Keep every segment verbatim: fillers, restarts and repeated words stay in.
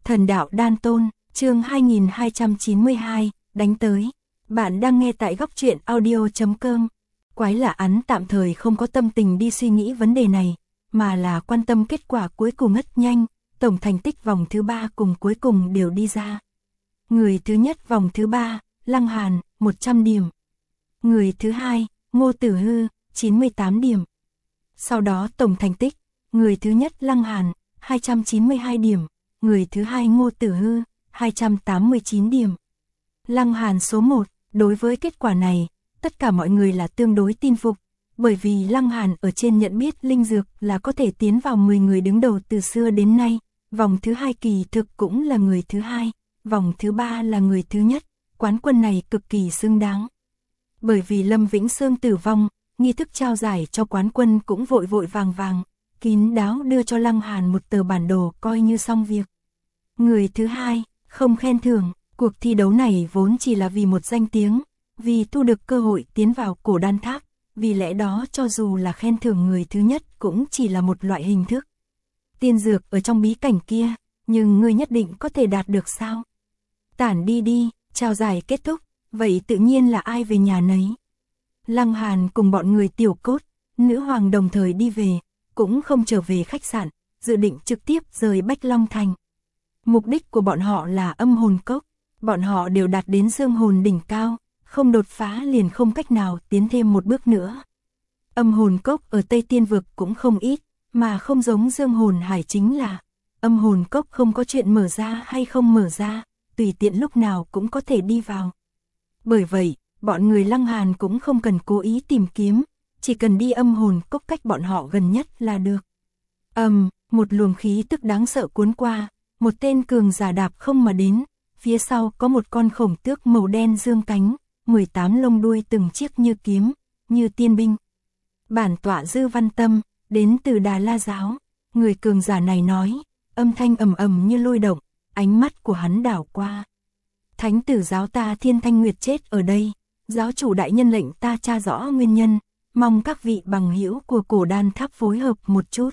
Thần đạo đan tôn, chương hai nghìn hai trăm chín mươi hai, đánh tới. Bạn đang nghe tại góc truyện audio chấm com. Quái là hắn tạm thời không có tâm tình đi suy nghĩ vấn đề này, mà là quan tâm kết quả cuối cùng rất nhanh, tổng thành tích vòng thứ ba cùng cuối cùng đều đi ra. Người thứ nhất vòng thứ ba, Lăng Hàn, một trăm điểm. Người thứ hai, Ngô Tử Hư, chín mươi tám điểm. Sau đó tổng thành tích, người thứ nhất Lăng Hàn, hai trăm chín mươi hai điểm, người thứ hai Ngô Tử Hư, hai trăm tám mươi chín điểm. Lăng Hàn số một, đối với kết quả này, tất cả mọi người là tương đối tin phục, bởi vì Lăng Hàn ở trên nhận biết linh dược là có thể tiến vào mười người đứng đầu từ xưa đến nay, vòng thứ hai kỳ thực cũng là người thứ hai, vòng thứ ba là người thứ nhất, quán quân này cực kỳ xứng đáng. Bởi vì Lâm Vĩnh Sương tử vong, nghi thức trao giải cho quán quân cũng vội vội vàng vàng, kín đáo đưa cho Lăng Hàn một tờ bản đồ coi như xong việc. Người thứ hai, không khen thưởng, cuộc thi đấu này vốn chỉ là vì một danh tiếng, vì thu được cơ hội tiến vào cổ đan tháp, vì lẽ đó cho dù là khen thưởng người thứ nhất cũng chỉ là một loại hình thức. Tiên dược ở trong bí cảnh kia, nhưng ngươi nhất định có thể đạt được sao? Tản đi đi, trao giải kết thúc, vậy tự nhiên là ai về nhà nấy. Lăng Hàn cùng bọn người tiểu cốt, nữ hoàng đồng thời đi về, cũng không trở về khách sạn, dự định trực tiếp rời Bách Long Thành. Mục đích của bọn họ là âm hồn cốc, bọn họ đều đạt đến dương hồn đỉnh cao, không đột phá liền không cách nào tiến thêm một bước nữa. Âm hồn cốc ở Tây Tiên Vực cũng không ít, mà không giống dương hồn hải chính là âm hồn cốc không có chuyện mở ra hay không mở ra, tùy tiện lúc nào cũng có thể đi vào. Bởi vậy, bọn người Lăng Hàn cũng không cần cố ý tìm kiếm, chỉ cần đi âm hồn cốc cách bọn họ gần nhất là được. Ầm, um, một luồng khí tức đáng sợ cuốn qua, một tên cường giả đạp không mà đến, phía sau có một con khổng tước màu đen dương cánh, mười tám lông đuôi từng chiếc như kiếm, như tiên binh. Bản tọa Dư Văn Tâm, đến từ Đà La giáo, người cường giả này nói, âm thanh ầm ầm như lôi động, ánh mắt của hắn đảo qua. Thánh tử giáo ta Thiên Thanh Nguyệt chết ở đây, giáo chủ đại nhân lệnh ta tra rõ nguyên nhân, mong các vị bằng hữu của cổ đan tháp phối hợp một chút.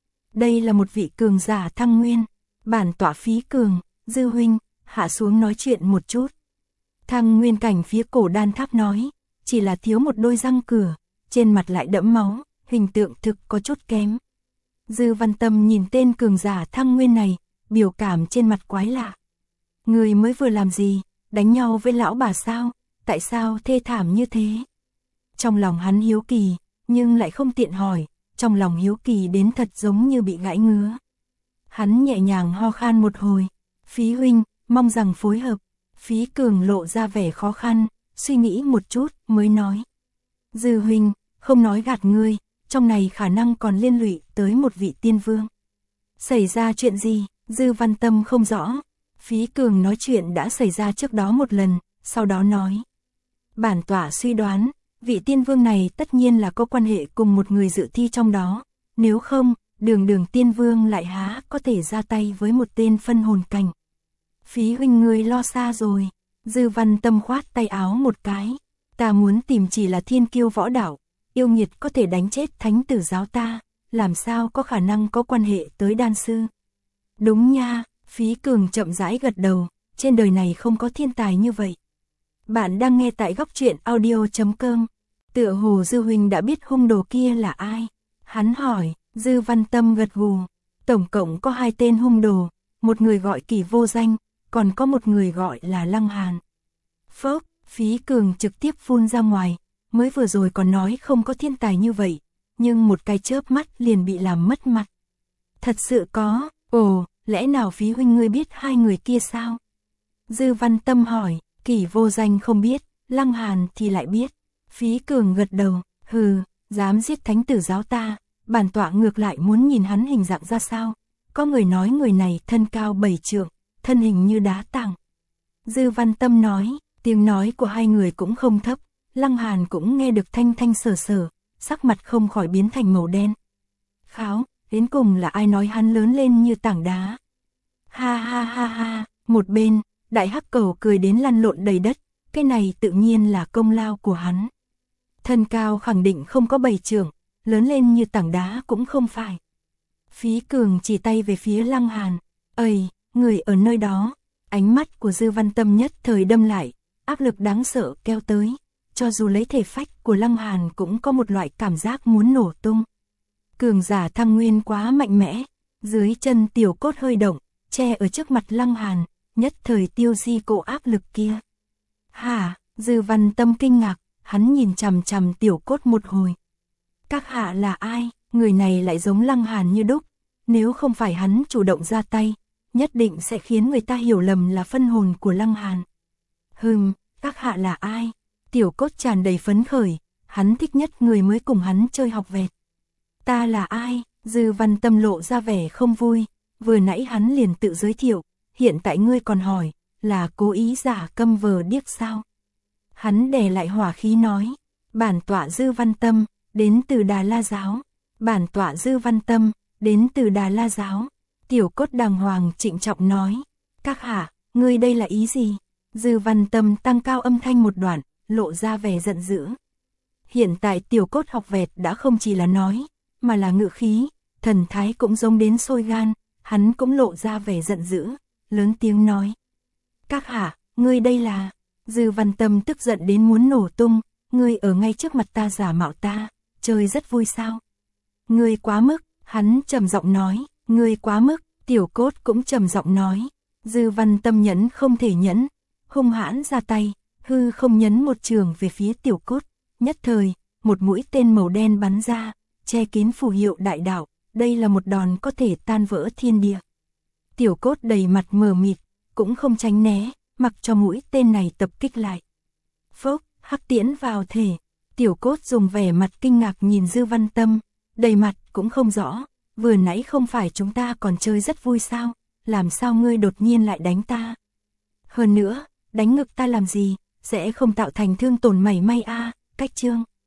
Đây là một vị cường giả thăng nguyên, bản tọa Phí Cường, Dư huynh, hạ xuống nói chuyện một chút. Thăng nguyên cảnh phía cổ đan tháp nói, chỉ là thiếu một đôi răng cửa, trên mặt lại đẫm máu, hình tượng thực có chút kém. Dư Văn Tâm nhìn tên cường giả thăng nguyên này, biểu cảm trên mặt quái lạ. Người mới vừa làm gì, đánh nhau với lão bà sao, tại sao thê thảm như thế? Trong lòng hắn hiếu kỳ, nhưng lại không tiện hỏi, trong lòng hiếu kỳ đến thật giống như bị gãi ngứa. Hắn nhẹ nhàng ho khan một hồi, Phí huynh, mong rằng phối hợp. Phí Cường lộ ra vẻ khó khăn, suy nghĩ một chút mới nói. Dư huynh, không nói gạt ngươi, trong này khả năng còn liên lụy tới một vị tiên vương. Xảy ra chuyện gì? Dư Văn Tâm không rõ. Phí Cường nói chuyện đã xảy ra trước đó một lần, sau đó nói. Bản tọa suy đoán, vị tiên vương này tất nhiên là có quan hệ cùng một người dự thi trong đó, nếu không, đường đường tiên vương lại há có thể ra tay với một tên phân hồn cảnh. Phí huynh ngươi lo xa rồi. Dư Văn Tâm khoát tay áo một cái. Ta muốn tìm chỉ là thiên kiêu võ đạo, yêu nghiệt có thể đánh chết thánh tử giáo ta, làm sao có khả năng có quan hệ tới đan sư. Đúng nha, Phí Cường chậm rãi gật đầu, trên đời này không có thiên tài như vậy. Bạn đang nghe tại góc truyện audio chấm com. Tựa hồ Dư huynh đã biết hung đồ kia là ai? Hắn hỏi. Dư Văn Tâm gật gù. Tổng cộng có hai tên hung đồ, một người gọi Kỳ Vô Danh, còn có một người gọi là Lăng Hàn. Phốc, Phí Cường trực tiếp phun ra ngoài, mới vừa rồi còn nói không có thiên tài như vậy, nhưng một cái chớp mắt liền bị làm mất mặt. Thật sự có, ồ, lẽ nào Phí huynh ngươi biết hai người kia sao? Dư Văn Tâm hỏi, Kỳ Vô Danh không biết, Lăng Hàn thì lại biết. Phí Cường gật đầu, hừ, dám giết thánh tử giáo ta, bản tọa ngược lại muốn nhìn hắn hình dạng ra sao. Có người nói người này thân cao bảy trượng, thân hình như đá tảng. Dư Văn Tâm nói, tiếng nói của hai người cũng không thấp, Lăng Hàn cũng nghe được thanh thanh sở sở, sắc mặt không khỏi biến thành màu đen. Kháo, đến cùng là ai nói hắn lớn lên như tảng đá? Ha ha ha ha, một bên, đại hắc cầu cười đến lăn lộn đầy đất, cái này tự nhiên là công lao của hắn. Thân cao khẳng định không có bảy trượng, lớn lên như tảng đá cũng không phải. Phí Cường chỉ tay về phía Lăng Hàn, ây, người ở nơi đó. Ánh mắt của Dư Văn Tâm nhất thời đâm lại, áp lực đáng sợ kéo tới, cho dù lấy thể phách của Lăng Hàn cũng có một loại cảm giác muốn nổ tung. Cường giả thăng nguyên quá mạnh mẽ, dưới chân Tiểu Cốt hơi động, che ở trước mặt Lăng Hàn, nhất thời tiêu di cỗ áp lực kia. Hả? Dư Văn Tâm kinh ngạc, hắn nhìn chằm chằm Tiểu Cốt một hồi. Các hạ là ai? Người này lại giống Lăng Hàn như đúc, nếu không phải hắn chủ động ra tay, nhất định sẽ khiến người ta hiểu lầm là phân hồn của Lăng Hàn. Hừm, các hạ là ai? Tiểu Cốt tràn đầy phấn khởi, hắn thích nhất người mới cùng hắn chơi học vẹt. Ta là ai? Dư Văn Tâm lộ ra vẻ không vui, vừa nãy hắn liền tự giới thiệu, hiện tại ngươi còn hỏi, là cố ý giả câm vờ điếc sao? Hắn đè lại hỏa khí nói, bản tọa Dư Văn Tâm, đến từ Đà La Giáo. Bản tọa Dư Văn Tâm, đến từ Đà La Giáo. Tiểu Cốt đàng hoàng trịnh trọng nói, các hạ, ngươi đây là ý gì? Dư Văn Tâm tăng cao âm thanh một đoạn, lộ ra vẻ giận dữ. Hiện tại Tiểu Cốt học vẹt đã không chỉ là nói, mà là ngự khí, thần thái cũng giống đến sôi gan, hắn cũng lộ ra vẻ giận dữ, lớn tiếng nói. Các hạ, ngươi đây là... Dư Văn Tâm tức giận đến muốn nổ tung, ngươi ở ngay trước mặt ta giả mạo ta, chơi rất vui sao? Ngươi quá mức, hắn trầm giọng nói, ngươi quá mức, Tiểu Cốt cũng trầm giọng nói. Dư Văn Tâm nhẫn không thể nhẫn, hung hãn ra tay, hư không nhấn một trường về phía Tiểu Cốt, nhất thời, một mũi tên màu đen bắn ra, che kín phù hiệu đại đạo, đây là một đòn có thể tan vỡ thiên địa. Tiểu Cốt đầy mặt mờ mịt, cũng không tránh né, mặc cho mũi tên này tập kích lại. Phốc, hắc tiễn vào thể, Tiểu Cốt dùng vẻ mặt kinh ngạc nhìn Dư Văn Tâm, đầy mặt cũng không rõ, vừa nãy không phải chúng ta còn chơi rất vui sao, làm sao ngươi đột nhiên lại đánh ta? Hơn nữa, đánh ngực ta làm gì, sẽ không tạo thành thương tổn mảy may a, cách chương.